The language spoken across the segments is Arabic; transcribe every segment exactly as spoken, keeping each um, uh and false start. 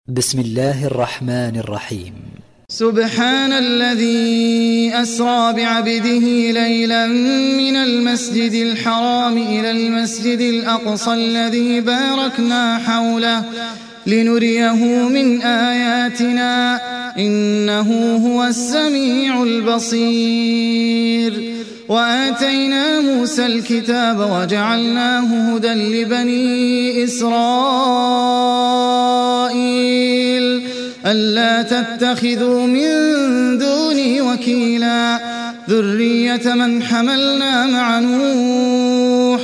بسم الله الرحمن الرحيم. سبحان الذي أسرى بعبده ليلا من المسجد الحرام إلى المسجد الأقصى الذي باركنا حوله لنريه من آياتنا إنه هو السميع البصير. وآتينا موسى الكتاب وجعلناه هدى لبني إسرائيل ألا تتخذوا من دوني وكيلا ذرية من حملنا مع نوح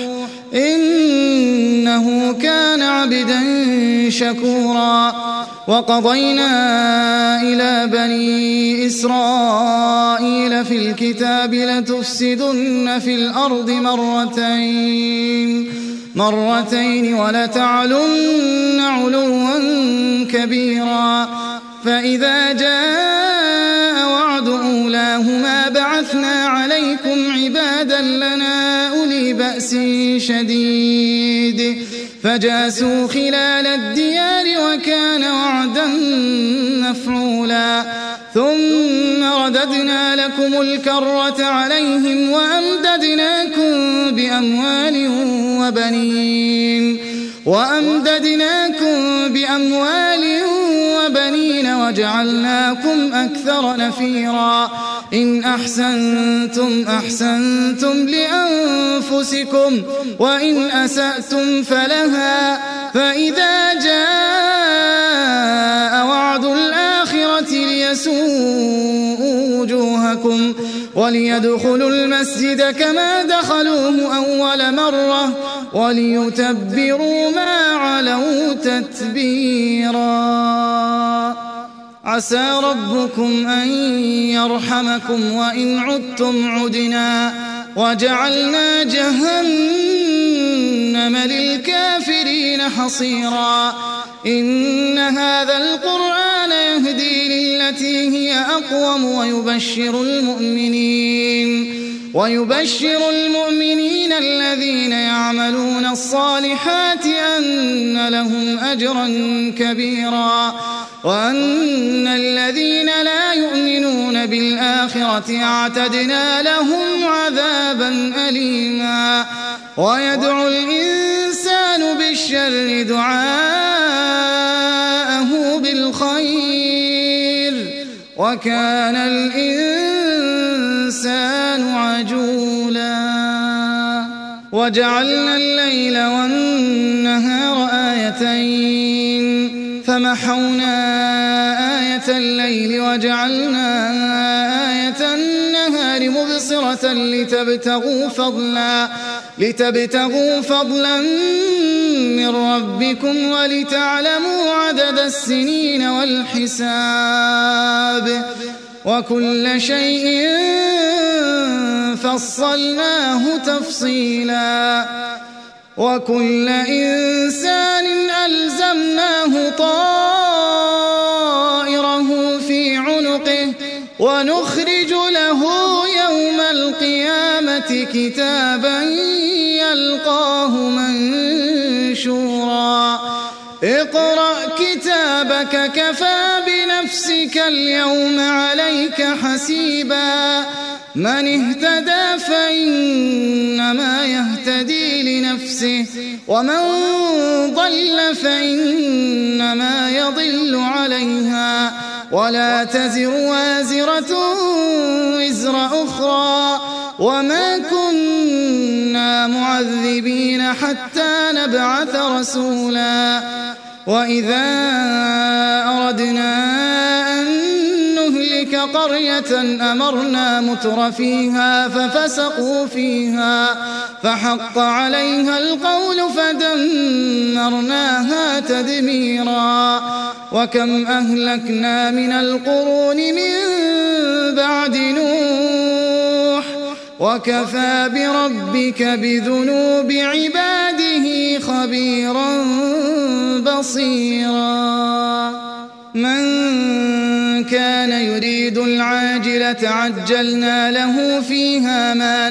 إنه كان عبدا شكورا. وقضينا إلى بني إسرائيل في الكتاب لتفسدن في الأرض مرتين مرتين ولتعلن علوا كبيرا. فإذا جاء وعد أولاهما بعثنا عليكم عبادا لنا أولي بأس شديد فجاسوا خلال الديار وكان وعدا مفعولا. ثم رددنا لكم الكرة عليهم وأمددناكم بأموال وبنين وأمددناكم بأموال وبنين وجعلناكم أكثر نفيرا. إن أحسنتم أحسنتم لأنفسكم وإن أسأتم فلها. فإذا جاء وعد الآخرة ليسوءوا وجوهكم وليدخلوا المسجد كما دخلوه أول مرة وليتبروا ما علوا تتبيرا. عسى ربكم أن يرحمكم وإن عدتم عدنا وجعلنا جهنم للكافرين حصيرا. إن هذا القرآن يهدي للتي هي أقوم ويبشر المؤمنين ويبشر المؤمنين الذين يعملون الصالحات أن لهم أجرا كبيرا وأن الذين لا يؤمنون بالآخرة اعتدنا لهم عذابا أليما. ويدعو الإنسان بالشر دعاءه بالخير وكان الإنسان عجولا. وجعلنا الليل والنهار آيتين فمحونا آية الليل وجعلنا آية النهار مبصرة لتبتغوا فضلا لتبتغوا فضلا من ربكم ولتعلموا عدد السنين والحساب وكل شيء فصلناه تفصيلا. وكل إنسان ألزمناه طائره في عنقه ونخرج له يوم القيامة كتابا يلقاه منشورا. اقرأ كتابك كفى بنفسك اليوم عليك حسيبا. من اهتدى فإنما يهتدي لنفسه ومن ضل فإنما يضل عليها ولا تزر وازرة وزر أخرى وما كنا معذبين حتى نبعث رسولا. وإذا أردنا أن نهلك قرية أمرنا متر فيها ففسقوا فيها فحق عليها القول فدمرناها تدميرا. وكم أهلكنا من القرون من بعد نوح وكفى بربك بذنوب عباده خبيرا بصيرا. من كان يريد العاجلة عجلنا له فيها ما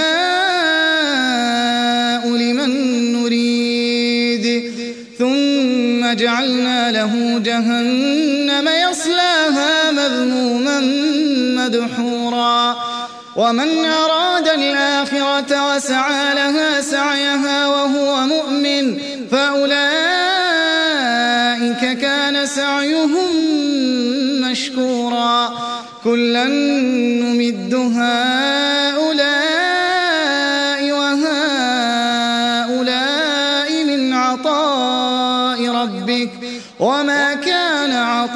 نشاء لمن نريد ثم جعلنا له جهنم جهنم يصلاها مذموما مدحورا ومن أراد الآخرة وسعى لها سعيها وهو مؤمن فأولئك كان سعيهم مشكورا كلا نمد هؤلاء وهؤلاء من عطاء ربك وما كان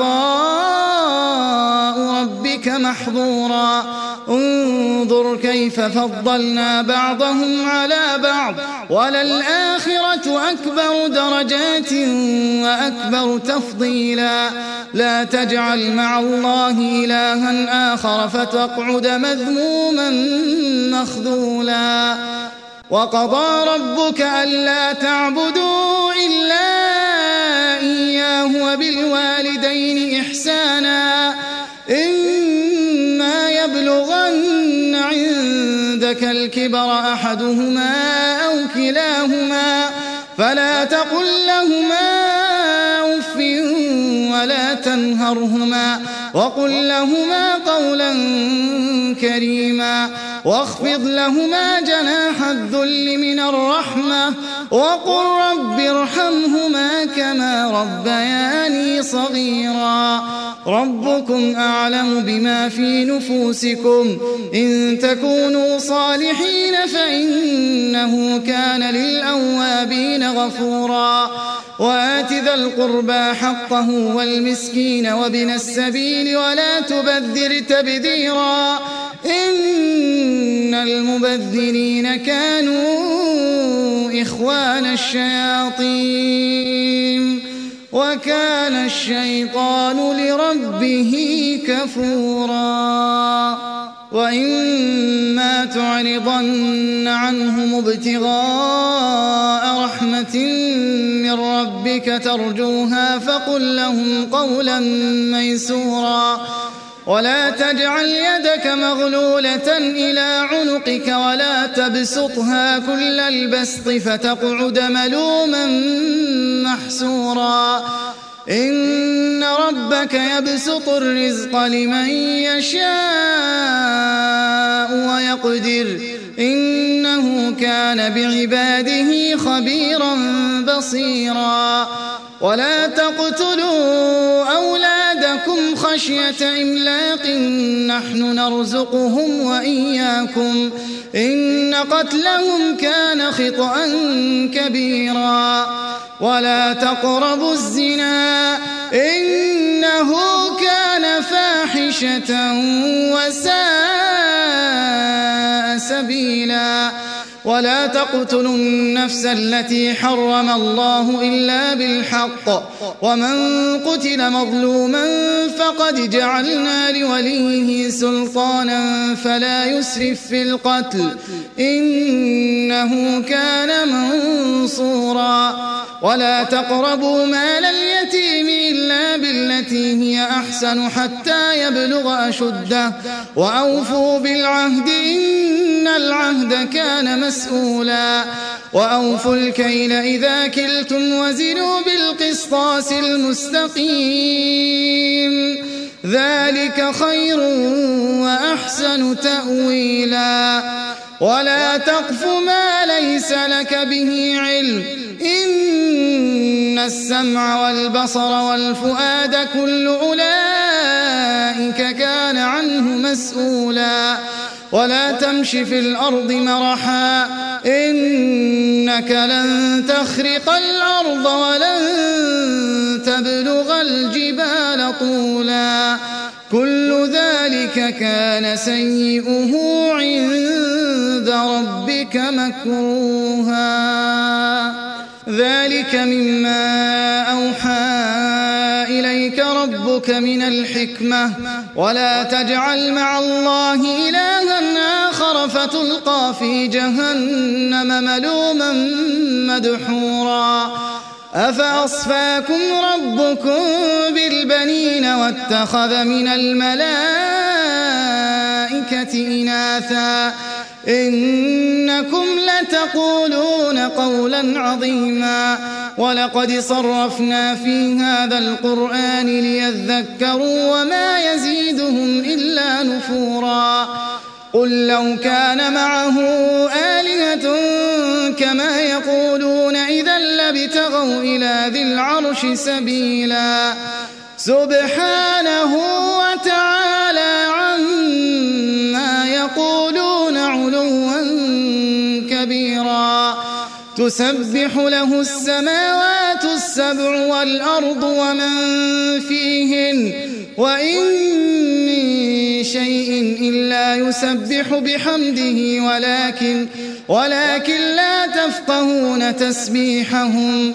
عطاء ربك محظورا انظر كيف فضلنا بعضهم على بعض وللآخرة أكبر درجات وأكبر تفضيلا لا تجعل مع الله إلها آخر فتقعد مذموما مخذولا وقضى ربك ألا تعبدوا إلا إياه وبالوالدين إحسانا إما يبلغن عندك الكبر أحدهما أو كلاهما فلا تقل لهما أف ولا تنهرهما وقل لهما قولا كريما واخفض لهما جناح الذل من الرحمة وقل رب ارحمهما كما ربياني صغيرا ربكم أعلم بما في نفوسكم إن تكونوا صالحين فإنه كان للأوابين غفورا وآت ذا القربى حقه والمسكين وابن السبيل ولا تبذر تبذيرا إن المبذرين كانوا إخوان الشياطين وكان الشيطان لربه كفورا وإما تعرضن عنهم ابتغاء رحمة من ربك ترجوها فقل لهم قولا ميسورا ولا تجعل يدك مغلولة إلى عنقك ولا تبسطها كل البسط فتقعد ملوما محسورا إن ربك يبسط الرزق لمن يشاء ويقدر إنه كان بعباده خبيرا بصيرا ولا تقتلوا أولادكم خشية إملاق نحن نرزقهم وإياكم إن قتلهم كان خطأ كبيرا ولا تقربوا الزنا إنه كان فاحشة وساء سبيلا ولا تقتلوا النفس التي حرم الله إلا بالحق ومن قتل مظلوما فقد جعلنا لوليه سلطانا فلا يسرف في القتل إنه كان منصورا ولا تقربوا مال اليتيم إلا بالتي هي أحسن حتى يبلغ أشده وأوفوا بالعهد إن العهد كان مسؤولا وأوفوا الكيل إذا كلتم وزنوا بالقسطاس المستقيم ذلك خير وأحسن تأويلا ولا تقف ما ليس لك به علم إن السمع والبصر والفؤاد كل أولئك كان عنه مسؤولا ولا تمش في الأرض مرحا إنك لن تخرق الأرض ولن تبلغ الجبال طولا كل ذلك كان سيئه عند ربك مكروها ذلك مما أوحى إليك ربك من الحكمة ولا تجعل مع الله إلها آخر فتلقى في جهنم ملوما مدحورا أفأصفاكم ربكم بالبنين واتخذ من الملائكة إناثا إنكم لتقولون قولا عظيما ولقد صرفنا في هذا القرآن ليذكروا وما يزيدهم إلا نفورا قل لو كان معه آلهة كما يقولون إذا لابتغوا إلى ذي العرش سبيلا سبحانه وتعالى عما يقولون علوا كبيرا تسبح له السماوات السبع والأرض ومن فيهن وإن من شيء إلا يسبح بحمده ولكن ولكن لا تفقهون تسبيحهم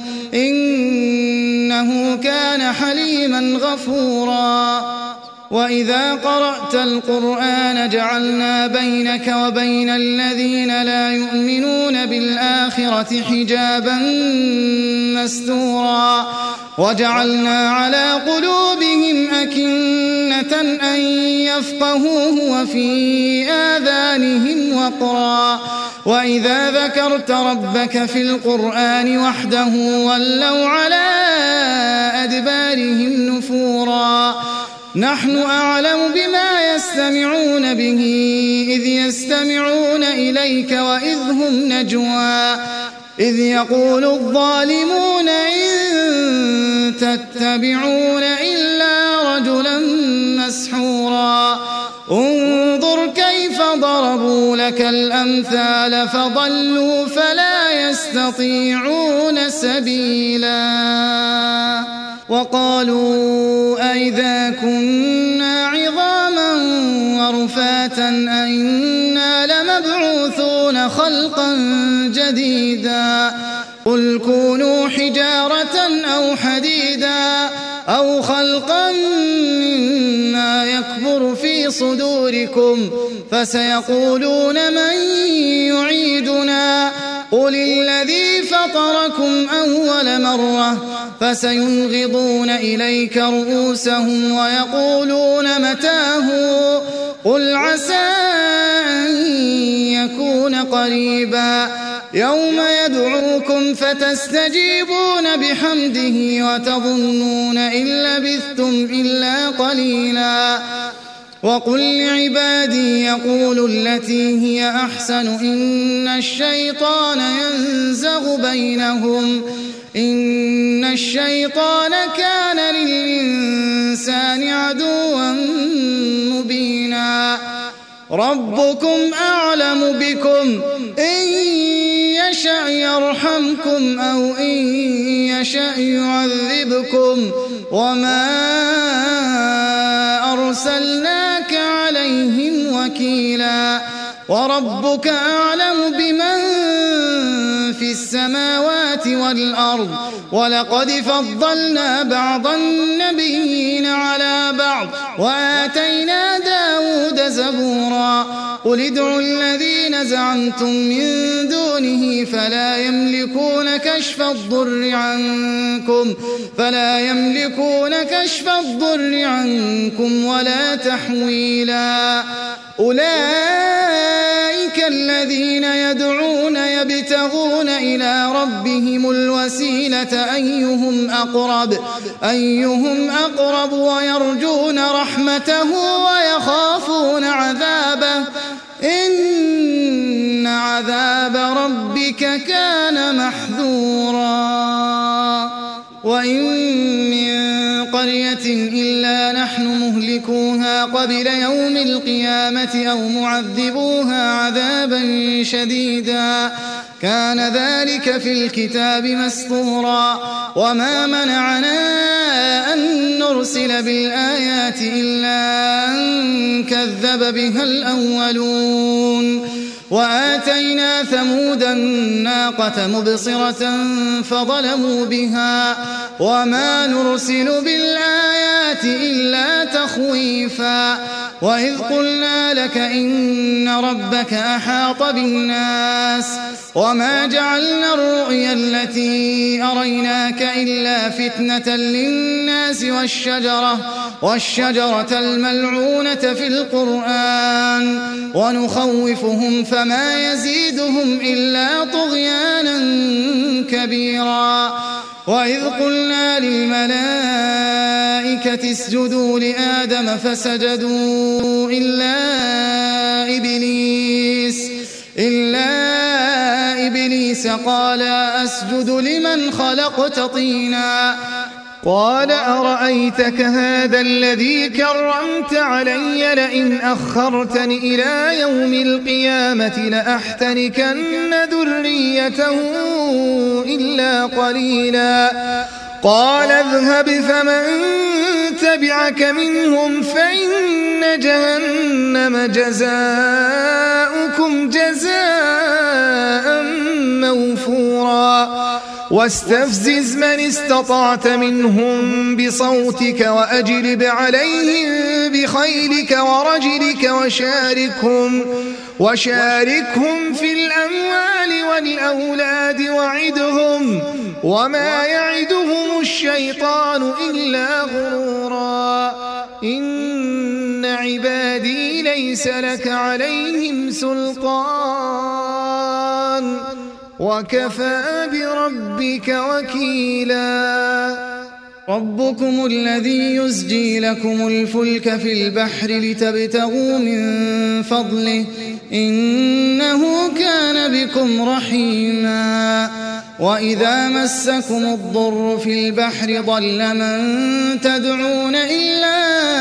إنه كان حليما غفورا وإذا قرأت القرآن جعلنا بينك وبين الذين لا يؤمنون بالآخرة حجابا مستورا وجعلنا على قلوبهم أكنة أن يفقهوه وفي آذانهم وقرا وإذا ذكرت ربك في القرآن وحده ولوا على أدبارهم نفورا نحن أعلم بما يستمعون به إذ يستمعون إليك وإذ هم نجوى إذ يقول الظالمون إن تتبعون إلا رجلا مسحورا انظر كيف ضربوا لك الأمثال فضلوا فلا يستطيعون سبيلا وقالوا أئذا كنا عظاما ورفاتا أئنا لمبعوثون خلقا جديدا قل كونوا حجارة أو حديدا أو خلقا مما يكبر في صدوركم فسيقولون من يعيدنا قل الذي فطركم أول مرة فسينغضون إليك رؤوسهم ويقولون متاه قل عسى أن يكون قريبا يوم يدعوكم فتستجيبون بحمده وتظنون إن لبثتم إلا قليلا وقل لعبادي يقولوا التي هي أحسن إن الشيطان ينزغ بينهم إن الشيطان كان للإنسان عدوا مبينا ربكم أعلم بكم إن يشأ يرحمكم أو إن يشأ يعذبكم وما أرسلناك عليهم وكيلا وربك أعلم بمن في السماوات والأرض ولقد فضلنا بعض النبيين على بعض وآتينا داود زبورا قل ادعوا الذين زعمتم من دونه فلا يملكون كشف الضر عنكم فلا يملكون كشف الضر عنكم ولا تحويلا أولئك الذين يدعون يبتغون إلى ربهم الوسيلة أيهم أقرب أيهم أقرب ويرجون رحمته ويخافون عذابه إن عذاب ربك كان محذورا وإن من قرية إلا نحن مهلكوها قبل يوم القيامة أو معذبوها عذابا شديدا كان ذلك في الكتاب مسطورا وما منعنا أن نرسل بالآيات إلا أن كذب بها الأولون وآتينا ثمود الناقة مبصرة فظلموا بها وما نرسل بالآيات إلا تخويفا تخويفا وإذ قلنا لك إن ربك أحاط بالناس وما جعلنا الرؤيا التي أريناك إلا فتنة للناس والشجرة, والشجرة الملعونة في القرآن ونخوفهم فما يزيدهم إلا طغيانا كبيرا وإذ قلنا للملائكة اسجدوا لآدم فسجدوا إلا إبليس إلا إبليس قال أسجد لمن خلقت طينا قال أرأيتك هذا الذي كرمت علي لئن أخرتني إلى يوم القيامة لأحتركن ذريته إلا قليلا قال اذهب فمن تبعك منهم فإن جهنم جزاؤكم جزاء موفورا واستفزز من استطعت منهم بصوتك وأجلب عليهم بخيلك ورجلك وشاركهم, وشاركهم في الأموال والأولاد وعدهم وما يعدهم الشيطان إلا غرورا إن عبادي ليس لك عليهم سلطان وكفى بربك وكيلا ربكم الذي يزجي لكم الفلك في البحر لتبتغوا من فضله إنه كان بكم رحيما وإذا مسكم الضر في البحر ضل من تدعون إلا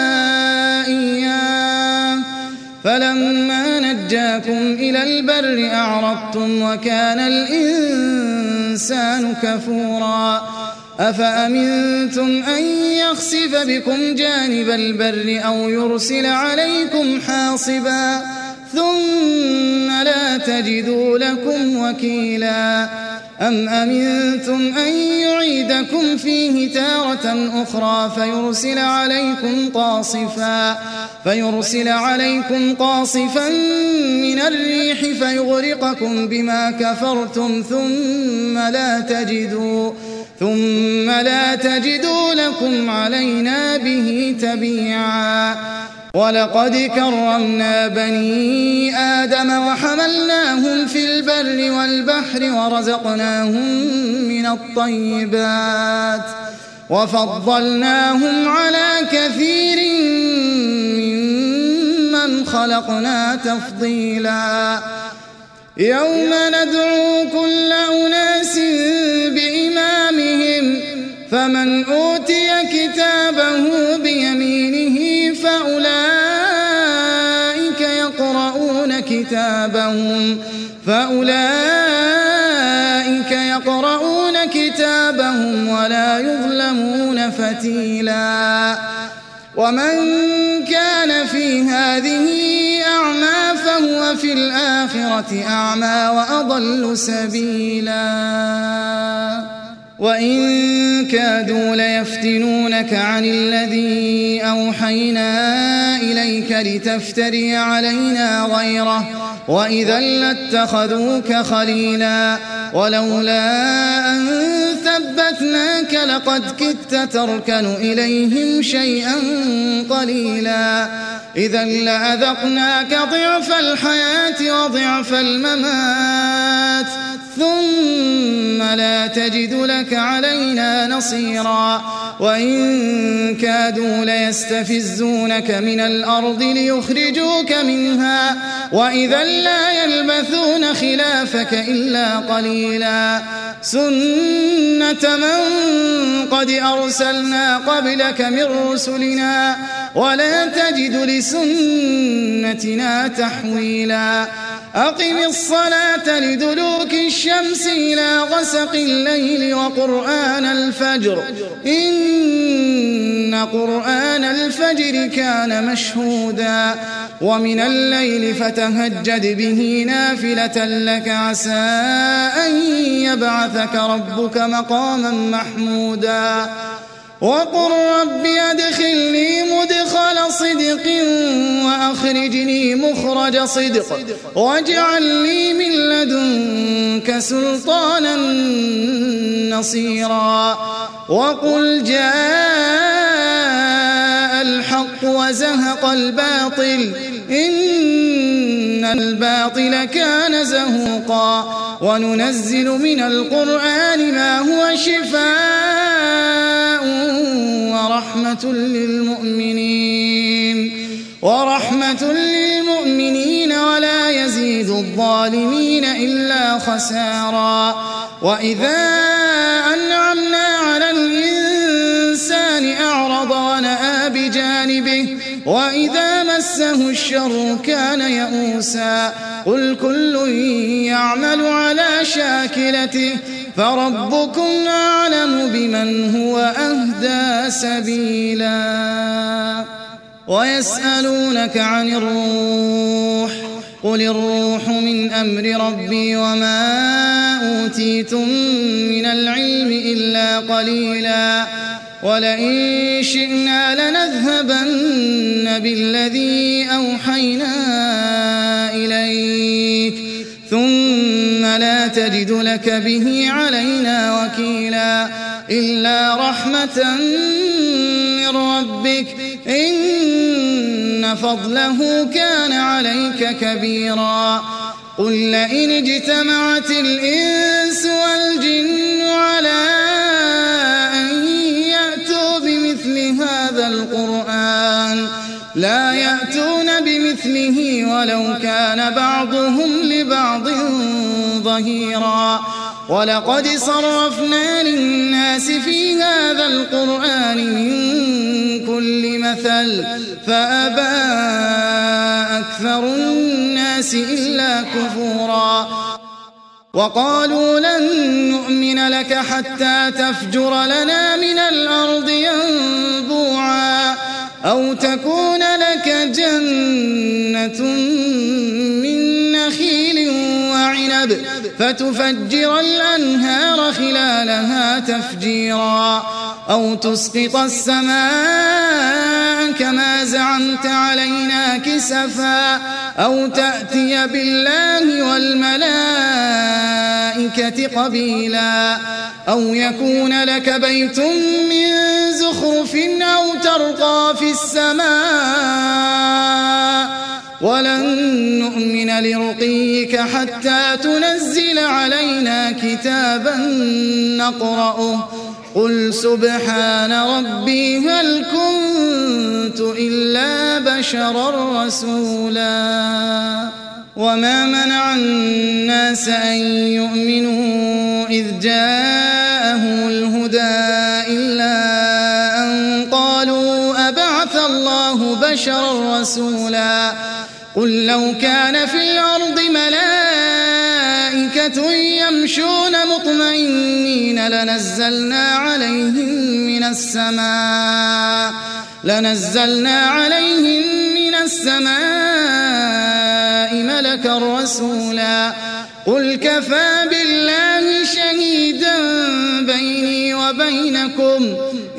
إياه فلما نجاكم إلى البر أعرضتم وكان الإنسان كفورا أفأمنتم أن يخسف بكم جانب البر أو يرسل عليكم حاصبا ثم لا تجدوا لكم وكيلا أم أمنتم أن يعيدكم فيه تارة أخرى فيرسل عليكم قاصفا فيرسل عليكم قاصفا من الريح فيغرقكم بما كفرتم ثم لا تجدوا ثم لا تجدوا لكم علينا به تبيعا ولقد كرمنا بني آدم وحملناهم في البر والبحر ورزقناهم من الطيبات وفضلناهم على كثير ممن خلقنا تفضيلا يوم ندعو كل أناس بإمامهم فمن أوتي كتابه بيمينه فأولئك يقرؤون كتابهم فأولئك يقرؤون كتابهم ولا يظلمون فتيلا ومن كان في هذه أعمى فهو في الآخرة أعمى وأضل سبيلا وإن كادوا ليفتنونك عن الذي أوحينا إليك لتفتري علينا غيره وإذا لاتخذوك خليلا ولولا أن ثبتناك لقد كدت تركن إليهم شيئا قليلا إذا لأذقناك ضعف الحياة وضعف الممات ثم لا تجد لك علينا نصيرا وإن كادوا ليستفزونك من الأرض ليخرجوك منها وإذا لا يلبثون خلافك إلا قليلا سنة من قد أرسلنا قبلك من رسلنا ولا تجد لسنتنا تحويلا أقم الصلاة لدلوك الشمس إلى غسق الليل وقرآن الفجر إن قرآن الفجر كان مشهودا ومن الليل فتهجد به نافلة لك عسى أن يبعثك ربك مقاما محمودا وقل رب أدخلني مدخل وأخرجني مخرج صدق واجعل لي من لدنك سلطانا نصيرا وقل جاء الحق وزهق الباطل إن الباطل كان زهوقا وننزل من القرآن ما هو شفاء ورحمة للمؤمنين ورحمة للمؤمنين ولا يزيد الظالمين إلا خسارا وإذا أنعمنا على الإنسان أعرض ونأى بجانبه وإذا مسه الشر كان يئوسا قل كل يعمل على شاكلته فربكم أعلم بمن هو أهدى سبيلا ويسألونك عن الروح قل الروح من أمر ربي وما أوتيتم من العلم إلا قليلا ولئن شئنا لنذهبن بالذي أوحينا إليك ثم لا تجد لك به علينا وكيلا إلا رحمة من ربك إن فضله كان عليك كبيرا قل لئن اجتمعت الإنس والجن على أن يأتوا بمثل هذا القرآن لا يأتون بمثله ولو كان بعضهم لبعض ظهيرا ولقد صرفنا للناس في هذا القرآن من كل مثل فأبى أكثر الناس إلا كفورا وقالوا لن نؤمن لك حتى تفجر لنا من الأرض ينبوعا أو تكون لك جنة من نخيل وعنب فتفجر الأنهار خلالها تفجيرا أو تسقط السماء كما زعمت علينا كسفا أو تأتي بالله والملائكة قبيلا أو يكون لك بيت من زخرف أو ترقى في السماء ولن نؤمن لرقيك حتى تنزل علينا كتابا نقرأه قل سبحان ربي هل كنت إلا بشرا رسولا وما منع الناس أن يؤمنوا إذ جاءهم الهدى إلا أن قالوا أبعث الله بشرا رسولا قل لو كان في الأرض ملائكة يمشون مطمئنين لنزلنا عليهم من السماء لنزلنا عليهم من السماء ملكا رسولا قل كفى بالله شهيدا بيني وبينكم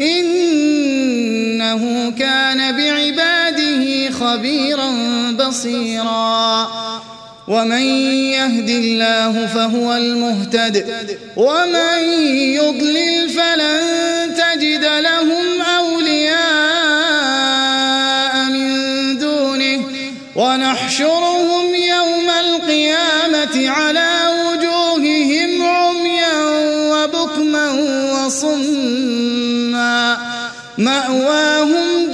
إنه كان بعباده خبيرا بصيرا ومن يهد الله فهو المهتد ومن يضلل فلن تجد لهم أولياء من دونه ونحشرهم يوم القيامة على وجوههم عميا وبكما وصما مأواهم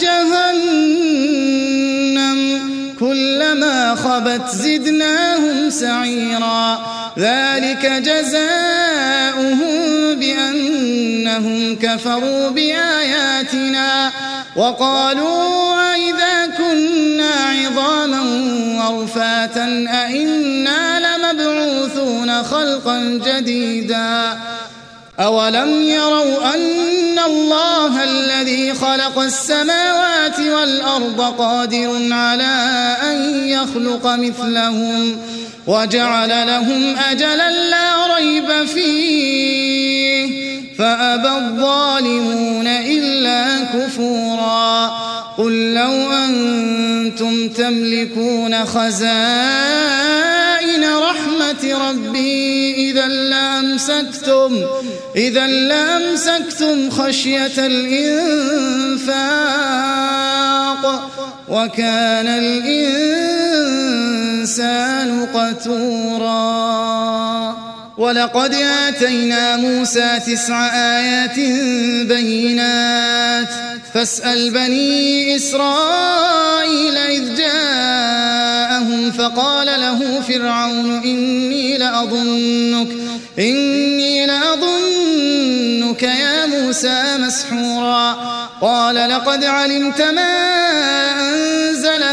جهنم كلما خبت زدناهم سعيرا ذلك جزاؤهم بأنهم كفروا بآياتنا وقالوا أئذا كنا عظاما ورفاتا أئنا لمبعوثون خلقا جديدا أولم يروا أن الله الذي خلق السماوات والأرض قادر على أن يخلق مثلهم وجعل لهم أجلا لا ريب فيه فأبى الظالمون إلا كفورا قل لو أن كنتم تملكون خزائن رحمة ربي إذا لأمسكتم إذا لأمسكتم خشية الإنفاق وكان الإنسان قتورا. ولقد آتينا موسى تسع آيات بينات فاسأل بني إسرائيل إذ جاءهم فقال له فرعون إني لأظنك إني لأظنك يا موسى مسحورا. قال لقد علمت ما أنزل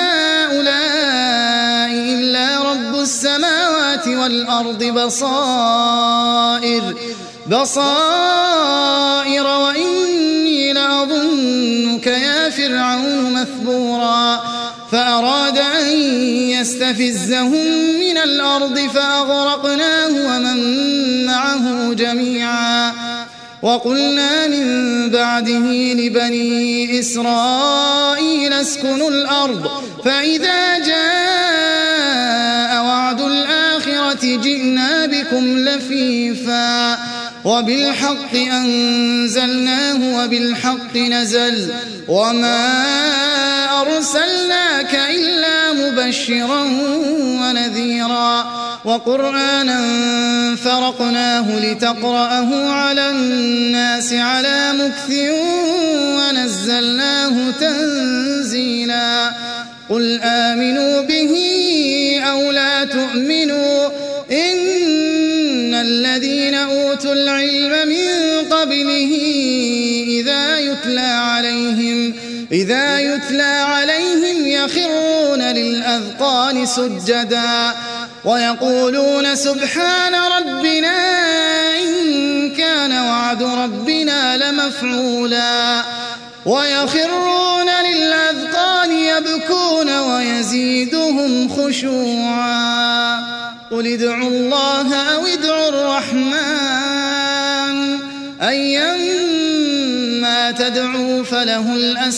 هؤلاء إلا رب السماوات والأرض بصائر بصائر وإني لأظنك يا فرعون مثبورا. فأراد أن يستفزهم من الأرض فأغرقناه ومن معه جميعا. وقلنا من بعده لبني إسرائيل اسكنوا الأرض فإذا جاء وعد الآخرة جئنا بكم لفيفا وبالحق أنزلناه وبالحق نزل وما أرسلناك إلا مبشرا ونذيرا. وقرآنا فرقناه لتقرأه على الناس على مكث ونزلناه تنزيلا. قل آمنوا به أو لا تؤمنوا إن الذين أوتوا العلم من قبله إذا يتلى عليهم إذا يتلى عليهم يخرون للأذقان سجدا ويقولون سبحان ربنا إن كان وعد ربنا لمفعولا ويخرون للأذقان يبكون ويزيدهم خشوعا. قل ادعوا الله أو ادعوا الرحمن أيما تدعوا فله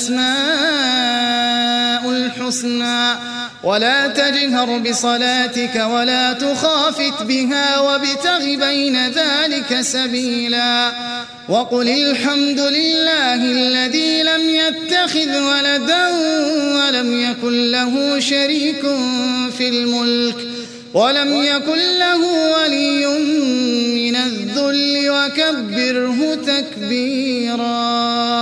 الأسماء الحسنى ولا تجهر بصلاتك ولا تخافت بها وابتغ بين ذلك سبيلا. وقل الحمد لله الذي لم يتخذ ولدا ولم يكن له شريك في الملك ولم يكن له ولي من الذل وكبره تكبيرا.